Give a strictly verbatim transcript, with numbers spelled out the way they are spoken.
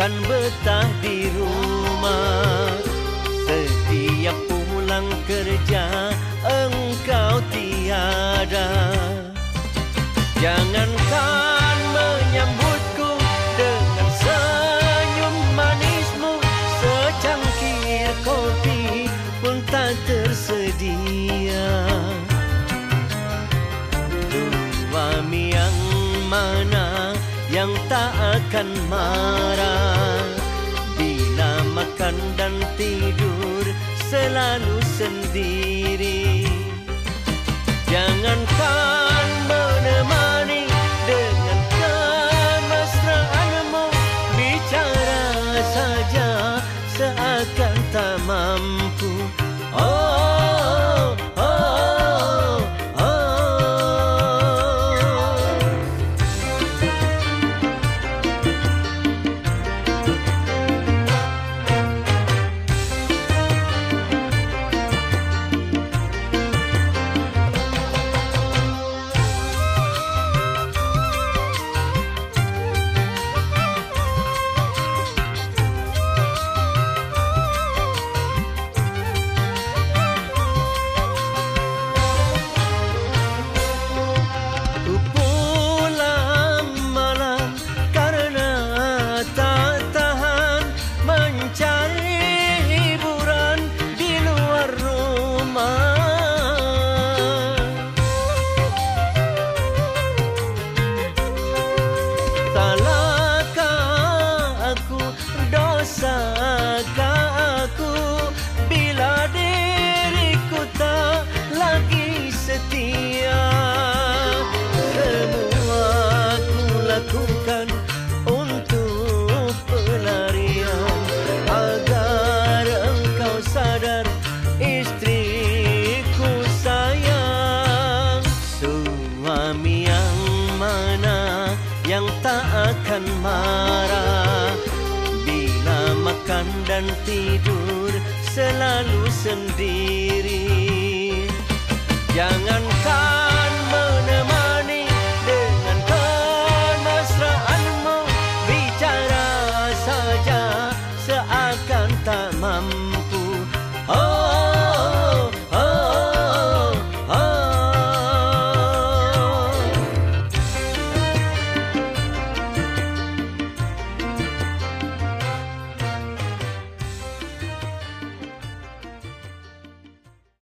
kan betah di rumah. Setiap pulang kerja engkau tiada. Jangankan menyambutku dengan senyum manismu, secangkir kopi pun tak tersedia. Suami yang mana yang tak akan marah bila makan dan tidur selalu sendiri? Jangankan menemani dengan kemesraanmu, bicara saja seakan tak mampu. Oh, oh, oh, oh. Dosakah aku bila diriku tak lagi setia? Semua aku lakukan untuk pelarian agar engkau sadar istriku sayang. Suami yang mana yang tak akan marah bila makan dan tidur selalu sendiri? Jangan